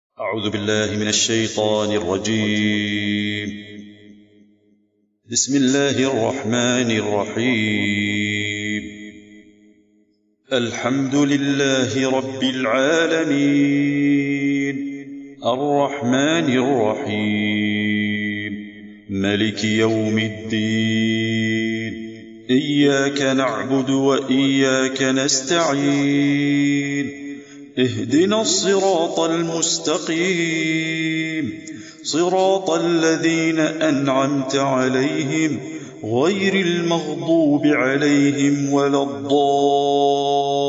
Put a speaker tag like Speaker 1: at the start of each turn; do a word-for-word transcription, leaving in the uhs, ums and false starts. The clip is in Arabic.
Speaker 1: أعوذ بالله من الشيطان الرجيم. بسم الله الرحمن الرحيم. الحمد لله رب العالمين، الرحمن الرحيم، ملك يوم الدين، إياك نعبد وإياك نستعين، اهدنا الصراط المستقيم، صراط الذين أنعمت عليهم غير المغضوب عليهم ولا الضالين.